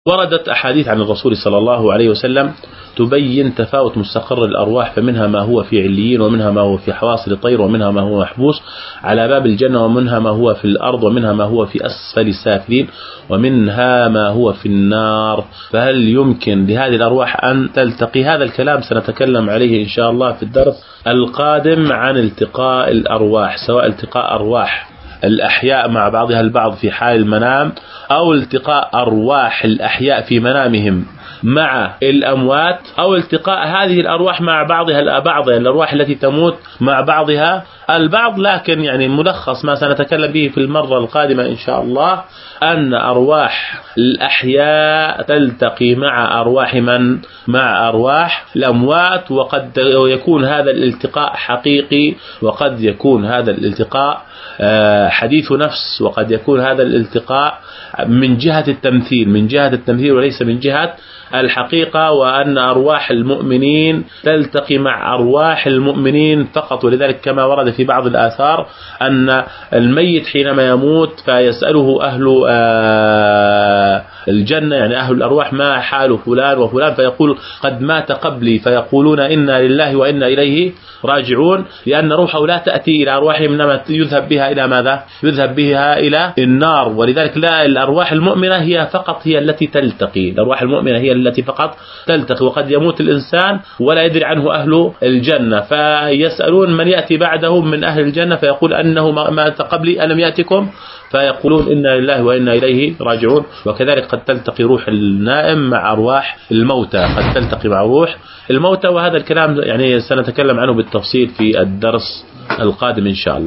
وردت أحاديث عن الرسول صلى الله عليه وسلم تبين تفاوت مستقر الأرواح، فمنها ما هو في عليين، ومنها ما هو في حواصل الطير، ومنها ما هو محبوس على باب الجنة، ومنها ما هو في الأرض، ومنها ما هو في أسفل السافلين، ومنها ما هو في النار. فهل يمكن لهذه الأرواح أن تلتقي؟ هذا الكلام سنتكلم عليه إن شاء الله في الدرس القادم عن التقاء الأرواح، سواء التقاء أرواح الأحياء مع بعضها البعض في حال المنام، أو التقاء أرواح الأحياء في منامهم مع الأموات، أو التقاء هذه الأرواح مع بعضها البعض، يعني الأرواح التي تموت مع بعضها البعض. لكن يعني ملخص ما سنتكلم به في المرة القادمة إن شاء الله أن أرواح الأحياء تلتقي مع أرواح من؟ مع أرواح الأموات. وقد يكون هذا الالتقاء حقيقي، وقد يكون هذا الالتقاء حديث نفس، وقد يكون هذا الالتقاء من جهة التمثيل وليس من جهة الحقيقة، وأن أرواح المؤمنين تلتقي مع أرواح المؤمنين فقط. ولذلك كما ورد في بعض الآثار أن الميت حينما يموت فيسأله أهل الجنة، يعني أهل الأرواح، ما حال فلان وفلان، فيقول قد مات قبلي، فيقولون إنا لله وإنا إليه راجعون، لأن روحه لا تأتي إلى أرواحهم، إنما يذهب بها إلى ماذا؟ يذهب بها إلى النار. ولذلك لا، الأرواح المؤمنة هي فقط هي التي تلتقي، الأرواح المؤمنة هي التي فقط تلتقي. وقد يموت الإنسان ولا يدري عنه أهل الجنة، فيسألون من يأتي بعدهم من أهل الجنة، فيقول أنه مات قبلي ألم يأتكم، فيقولون إنا لله وإنا إليه راجعون. وكذلك قد تلتقي روح النائم مع أرواح الموتى، قد تلتقي مع روح الموتى. وهذا الكلام يعني سنتكلم عنه بالتفصيل في الدرس القادم إن شاء الله.